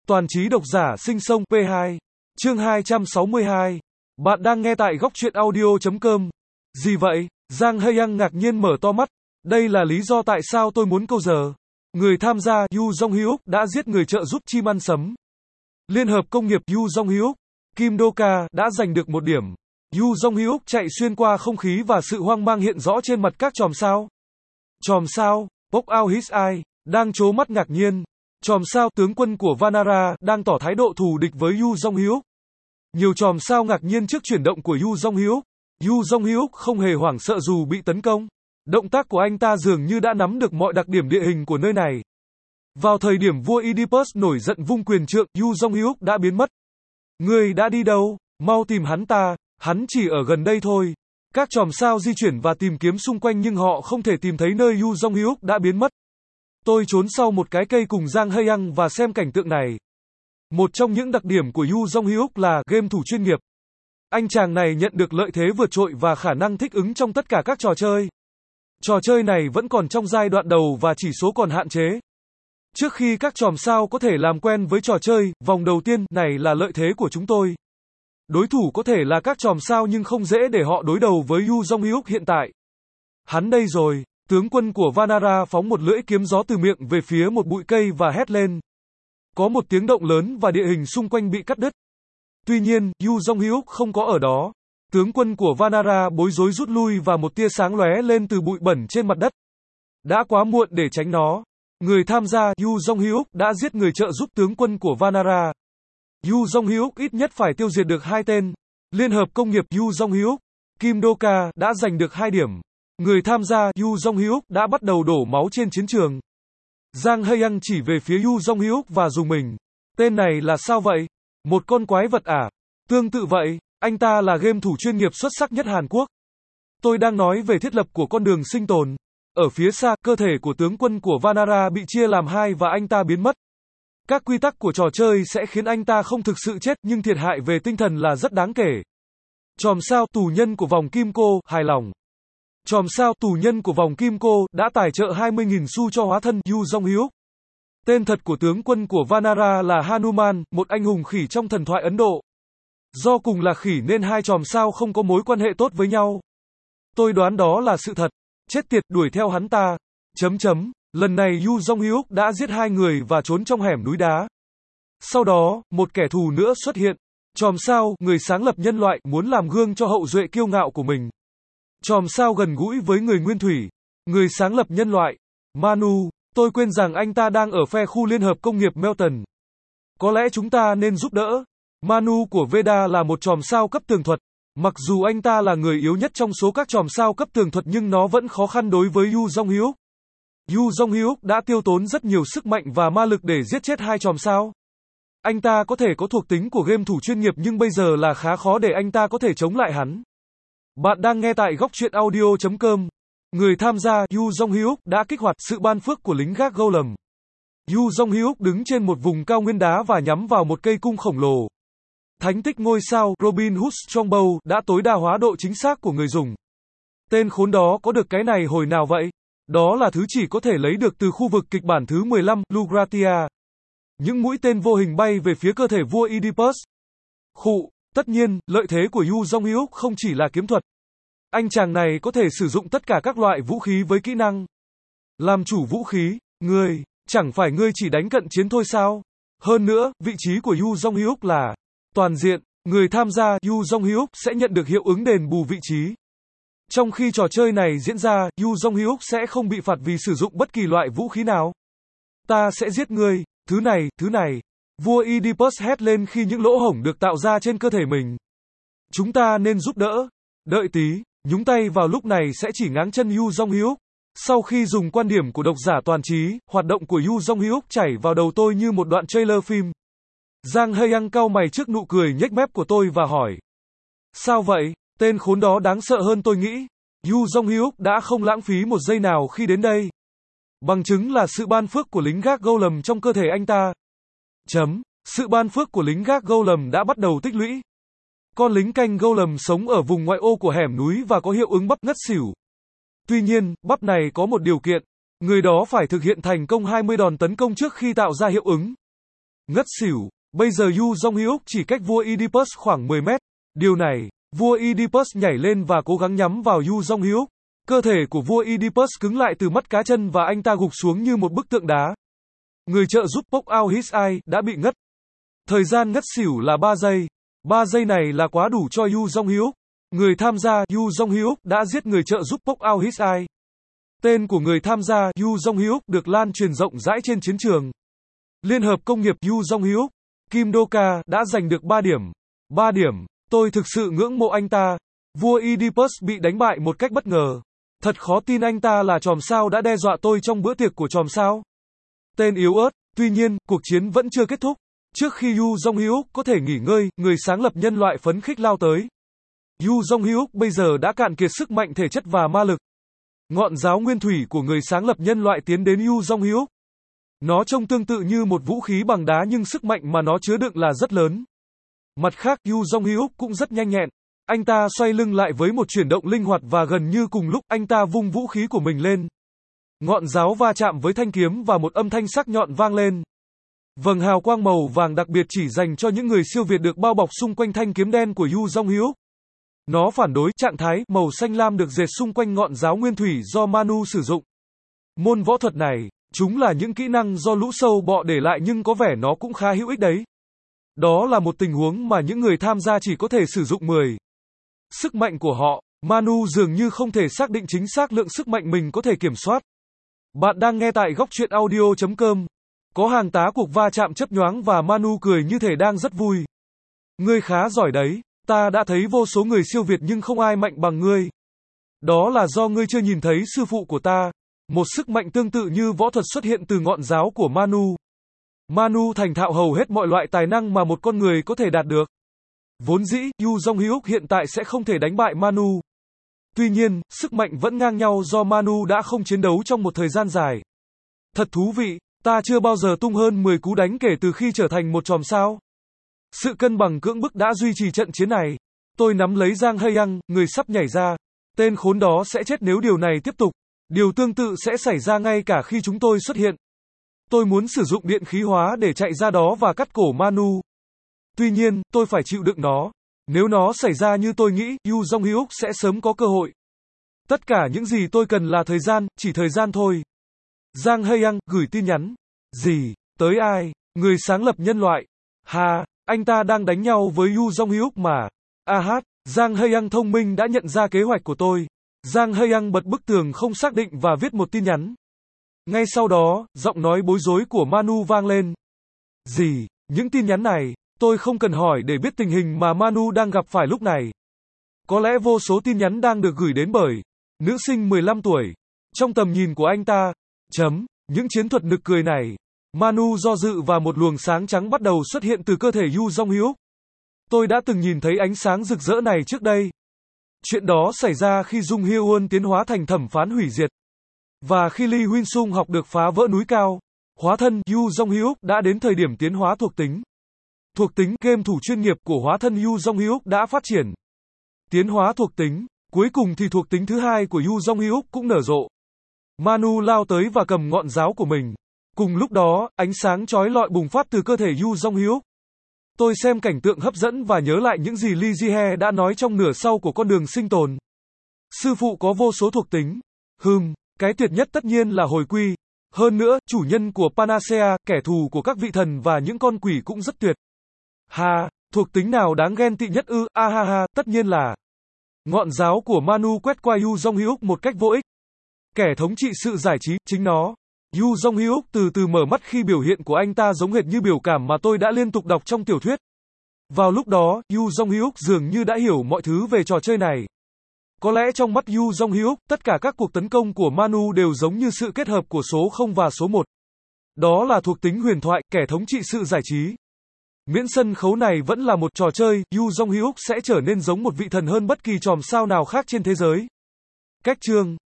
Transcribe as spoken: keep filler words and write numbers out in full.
Toàn trí độc giả sinh sông pê hai, chương hai trăm sáu mươi hai. Bạn đang nghe tại góc truyện audio chấm com. Gì vậy? Giang Hae-young ngạc nhiên mở to mắt. Đây là lý do tại sao tôi muốn câu giờ. Người tham gia, Yoo Jong-hyuk, đã giết người trợ giúp chim ăn sấm. Liên hợp công nghiệp Yoo Jong-hyuk, Kim Do-ka, đã giành được một điểm. Yoo Jong-hyuk chạy xuyên qua không khí và sự hoang mang hiện rõ trên mặt các chòm sao. Chòm sao, poke out his eye, đang trố mắt ngạc nhiên. Chòm sao tướng quân của Vanara đang tỏ thái độ thù địch với Yoo Jong-hyuk. Nhiều chòm sao ngạc nhiên trước chuyển động của Yoo Jong-hyuk. Yoo Jong-hyuk không hề hoảng sợ dù bị tấn công. Động tác của anh ta dường như đã nắm được mọi đặc điểm địa hình của nơi này. Vào thời điểm vua Oedipus nổi giận vung quyền trượng, Yoo Jong-hyuk đã biến mất. Ngươi đã đi đâu? Mau tìm hắn ta, hắn chỉ ở gần đây thôi. Các chòm sao di chuyển và tìm kiếm xung quanh nhưng họ không thể tìm thấy nơi Yoo Jong-hyuk đã biến mất. Tôi trốn sau một cái cây cùng Giang Hae-young và xem cảnh tượng này. Một trong những đặc điểm của Yoo Jong-hyuk là game thủ chuyên nghiệp. Anh chàng này nhận được lợi thế vượt trội và khả năng thích ứng trong tất cả các trò chơi. Trò chơi này vẫn còn trong giai đoạn đầu và chỉ số còn hạn chế. Trước khi các chòm sao có thể làm quen với trò chơi, vòng đầu tiên này là lợi thế của chúng tôi. Đối thủ có thể là các chòm sao nhưng không dễ để họ đối đầu với Yoo Jong-hyuk hiện tại. Hắn đây rồi. Tướng quân của Vanara phóng một lưỡi kiếm gió từ miệng về phía một bụi cây và hét lên. Có một tiếng động lớn và địa hình xung quanh bị cắt đứt. Tuy nhiên, Yoo Jong-hyuk không có ở đó. Tướng quân của Vanara bối rối rút lui và một tia sáng lóe lên từ bụi bẩn trên mặt đất. Đã quá muộn để tránh nó. Người tham gia, Yoo Jong-hyuk, đã giết người trợ giúp tướng quân của Vanara. Yoo Jong-hyuk ít nhất phải tiêu diệt được hai tên. Liên hợp công nghiệp Yoo Jong-hyuk, Kim Do-ka, đã giành được hai điểm. Người tham gia, Yoo Jong-hyuk, đã bắt đầu đổ máu trên chiến trường. Giang Hae-young chỉ về phía Yoo Jong-hyuk và dùng mình. Tên này là sao vậy? Một con quái vật à? Tương tự vậy, anh ta là game thủ chuyên nghiệp xuất sắc nhất Hàn Quốc. Tôi đang nói về thiết lập của con đường sinh tồn. Ở phía xa, cơ thể của tướng quân của Vanara bị chia làm hai và anh ta biến mất. Các quy tắc của trò chơi sẽ khiến anh ta không thực sự chết nhưng thiệt hại về tinh thần là rất đáng kể. Chòm sao, tù nhân của vòng kim cô, hài lòng. Chòm sao, tù nhân của vòng kim cô, đã tài trợ hai mươi nghìn xu cho hóa thân Yoo Jong-hyuk. Tên thật của tướng quân của Vanara là Hanuman, một anh hùng khỉ trong thần thoại Ấn Độ. Do cùng là khỉ nên hai chòm sao không có mối quan hệ tốt với nhau. Tôi đoán đó là sự thật. Chết tiệt, đuổi theo hắn ta. Chấm chấm. Lần này Yoo Jong-hyuk đã giết hai người và trốn trong hẻm núi đá. Sau đó, một kẻ thù nữa xuất hiện. Chòm sao, người sáng lập nhân loại, muốn làm gương cho hậu duệ kiêu ngạo của mình. Chòm sao gần gũi với người nguyên thủy. Người sáng lập nhân loại. Manu, tôi quên rằng anh ta đang ở phe khu liên hợp công nghiệp Melton. Có lẽ chúng ta nên giúp đỡ. Manu của Veda là một chòm sao cấp tường thuật. Mặc dù anh ta là người yếu nhất trong số các chòm sao cấp tường thuật nhưng nó vẫn khó khăn đối với Yoo Jong-hyuk. Yoo Jong-hyuk đã tiêu tốn rất nhiều sức mạnh và ma lực để giết chết hai chòm sao. Anh ta có thể có thuộc tính của game thủ chuyên nghiệp nhưng bây giờ là khá khó để anh ta có thể chống lại hắn. Bạn đang nghe tại góc truyện audio chấm com. Người tham gia, Yoo Jong-hyuk, đã kích hoạt sự ban phước của lính gác Golem. Yoo Jong-hyuk đứng trên một vùng cao nguyên đá và nhắm vào một cây cung khổng lồ. Thánh tích ngôi sao, Robin Hood Strongbow, đã tối đa hóa độ chính xác của người dùng. Tên khốn đó có được cái này hồi nào vậy? Đó là thứ chỉ có thể lấy được từ khu vực kịch bản thứ mười lăm, Lugratia. Những mũi tên vô hình bay về phía cơ thể vua Oedipus. Khụ, tất nhiên, lợi thế của Yoo Jong-hyuk không chỉ là kiếm thuật. Anh chàng này có thể sử dụng tất cả các loại vũ khí với kỹ năng. Làm chủ vũ khí, ngươi, chẳng phải ngươi chỉ đánh cận chiến thôi sao? Hơn nữa, vị trí của Yoo Jong-hyuk là toàn diện. Người tham gia, Yoo Jong-hyuk, sẽ nhận được hiệu ứng đền bù vị trí. Trong khi trò chơi này diễn ra, Yoo Jong-hyuk sẽ không bị phạt vì sử dụng bất kỳ loại vũ khí nào. Ta sẽ giết ngươi, thứ này, thứ này. Vua Oedipus hét lên khi những lỗ hổng được tạo ra trên cơ thể mình. Chúng ta nên giúp đỡ. Đợi tí, nhúng tay vào lúc này sẽ chỉ ngáng chân Yoo Jong-hyuk. Sau khi dùng quan điểm của độc giả toàn trí, hoạt động của Yoo Jong-hyuk chảy vào đầu tôi như một đoạn trailer phim. Giang Hae-young cau mày trước nụ cười nhếch mép của tôi và hỏi. Sao vậy? Tên khốn đó đáng sợ hơn tôi nghĩ. Yoo Jong-hyuk đã không lãng phí một giây nào khi đến đây. Bằng chứng là sự ban phước của lính gác Golem trong cơ thể anh ta. Chấm. Sự ban phước của lính gác Golem đã bắt đầu tích lũy. Con lính canh Golem sống ở vùng ngoại ô của hẻm núi và có hiệu ứng bắp ngất xỉu. Tuy nhiên, bắp này có một điều kiện. Người đó phải thực hiện thành công hai mươi đòn tấn công trước khi tạo ra hiệu ứng. Ngất xỉu, bây giờ Yu Jong-hyuk chỉ cách vua Oedipus khoảng mười mét. Điều này, vua Oedipus nhảy lên và cố gắng nhắm vào Yu Jong-hyuk. Cơ thể của vua Oedipus cứng lại từ mắt cá chân và anh ta gục xuống như một bức tượng đá. Người trợ giúp poke out his eye đã bị ngất. Thời gian ngất xỉu là ba giây. ba giây này là quá đủ cho Yu Jong-hyuk. Người tham gia Yu Jong-hyuk đã giết người trợ giúp poke out his eye. Tên của người tham gia Yu Jong-hyuk được lan truyền rộng rãi trên chiến trường. Liên hợp công nghiệp Yu Jong-hyuk, Kim Do-ka đã giành được ba điểm. ba điểm, tôi thực sự ngưỡng mộ anh ta. Vua Oedipus bị đánh bại một cách bất ngờ. Thật khó tin anh ta là chòm sao đã đe dọa tôi trong bữa tiệc của chòm sao. Tên yếu ớt, tuy nhiên, cuộc chiến vẫn chưa kết thúc. Trước khi Yu Jong-hyuk có thể nghỉ ngơi, người sáng lập nhân loại phấn khích lao tới. Yu Jong-hyuk bây giờ đã cạn kiệt sức mạnh thể chất và ma lực. Ngọn giáo nguyên thủy của người sáng lập nhân loại tiến đến Yu Jong-hyuk. Nó trông tương tự như một vũ khí bằng đá nhưng sức mạnh mà nó chứa đựng là rất lớn. Mặt khác, Yu Jong-hyuk cũng rất nhanh nhẹn. Anh ta xoay lưng lại với một chuyển động linh hoạt và gần như cùng lúc anh ta vung vũ khí của mình lên. Ngọn giáo va chạm với thanh kiếm và một âm thanh sắc nhọn vang lên. Vầng hào quang màu vàng đặc biệt chỉ dành cho những người siêu việt được bao bọc xung quanh thanh kiếm đen của Yu Jong-hyuk. Nó phản đối trạng thái màu xanh lam được dệt xung quanh ngọn giáo nguyên thủy do Manu sử dụng. Môn võ thuật này, chúng là những kỹ năng do lũ sâu bọ để lại nhưng có vẻ nó cũng khá hữu ích đấy. Đó là một tình huống mà những người tham gia chỉ có thể sử dụng mười. Sức mạnh của họ, Manu dường như không thể xác định chính xác lượng sức mạnh mình có thể kiểm soát. Bạn đang nghe tại góc truyện audio chấm com. Có hàng tá cuộc va chạm chớp nhoáng và Manu cười như thể đang rất vui. Ngươi khá giỏi đấy, ta đã thấy vô số người siêu việt nhưng không ai mạnh bằng ngươi. Đó là do ngươi chưa nhìn thấy sư phụ của ta. Một sức mạnh tương tự như võ thuật xuất hiện từ ngọn giáo của Manu. Manu thành thạo hầu hết mọi loại tài năng mà một con người có thể đạt được. Vốn dĩ, Yu Jong-hyuk hiện tại sẽ không thể đánh bại Manu. Tuy nhiên, sức mạnh vẫn ngang nhau do Manu đã không chiến đấu trong một thời gian dài. Thật thú vị, ta chưa bao giờ tung hơn mười cú đánh kể từ khi trở thành một chòm sao. Sự cân bằng cưỡng bức đã duy trì trận chiến này. Tôi nắm lấy Giang Hae-young, người sắp nhảy ra. Tên khốn đó sẽ chết nếu điều này tiếp tục. Điều tương tự sẽ xảy ra ngay cả khi chúng tôi xuất hiện. Tôi muốn sử dụng điện khí hóa để chạy ra đó và cắt cổ Manu. Tuy nhiên, tôi phải chịu đựng nó. Nếu nó xảy ra như tôi nghĩ, Yu Jong-hyuk sẽ sớm có cơ hội. Tất cả những gì tôi cần là thời gian, chỉ thời gian thôi. Giang Hae-young gửi tin nhắn. Gì? Tới ai? Người sáng lập nhân loại. Hà, anh ta đang đánh nhau với Yu Jong-hyuk mà. A hát, Giang Hae-young thông minh đã nhận ra kế hoạch của tôi. Giang Hae-young bật bức tường không xác định và viết một tin nhắn. Ngay sau đó, giọng nói bối rối của Manu vang lên. Gì? Những tin nhắn này, tôi không cần hỏi để biết tình hình mà Manu đang gặp phải lúc này. Có lẽ vô số tin nhắn đang được gửi đến bởi nữ sinh mười lăm tuổi. Trong tầm nhìn của anh ta, chấm, những chiến thuật nực cười này. Manu do dự và một luồng sáng trắng bắt đầu xuất hiện từ cơ thể Yu Jong-hyuk. Tôi đã từng nhìn thấy ánh sáng rực rỡ này trước đây. Chuyện đó xảy ra khi Jung Hye-won tiến hóa thành thẩm phán hủy diệt. Và khi Lee Huynh-sung học được phá vỡ núi cao, hóa thân Yu Jong-hyuk đã đến thời điểm tiến hóa thuộc tính. Thuộc tính game thủ chuyên nghiệp của hóa thân Yu Jong-hyuk đã phát triển. Tiến hóa thuộc tính, cuối cùng thì thuộc tính thứ hai của Yu Jong-hyuk cũng nở rộ. Manu lao tới và cầm ngọn giáo của mình. Cùng lúc đó, ánh sáng chói lọi bùng phát từ cơ thể Yu Jong-hyuk. Tôi xem cảnh tượng hấp dẫn và nhớ lại những gì Lee Ji-hye đã nói trong nửa sau của con đường sinh tồn. Sư phụ có vô số thuộc tính. Hừm, cái tuyệt nhất tất nhiên là hồi quy. Hơn nữa, chủ nhân của Panacea, kẻ thù của các vị thần và những con quỷ cũng rất tuyệt. Hà, thuộc tính nào đáng ghen tị nhất ư? A ha ha, tất nhiên là ngọn giáo của Manu quét qua Yu Jong-hyuk một cách vô ích. Kẻ thống trị sự giải trí, chính nó. Yu Jong-hyuk từ từ mở mắt khi biểu hiện của anh ta giống hệt như biểu cảm mà tôi đã liên tục đọc trong tiểu thuyết. Vào lúc đó, Yu Jong-hyuk dường như đã hiểu mọi thứ về trò chơi này. Có lẽ trong mắt Yu Jong-hyuk, tất cả các cuộc tấn công của Manu đều giống như sự kết hợp của số không và số một. Đó là thuộc tính huyền thoại, kẻ thống trị sự giải trí. Miễn sân khấu này vẫn là một trò chơi, Yu Jong-hyuk sẽ trở nên giống một vị thần hơn bất kỳ chòm sao nào khác trên thế giới. Cách chương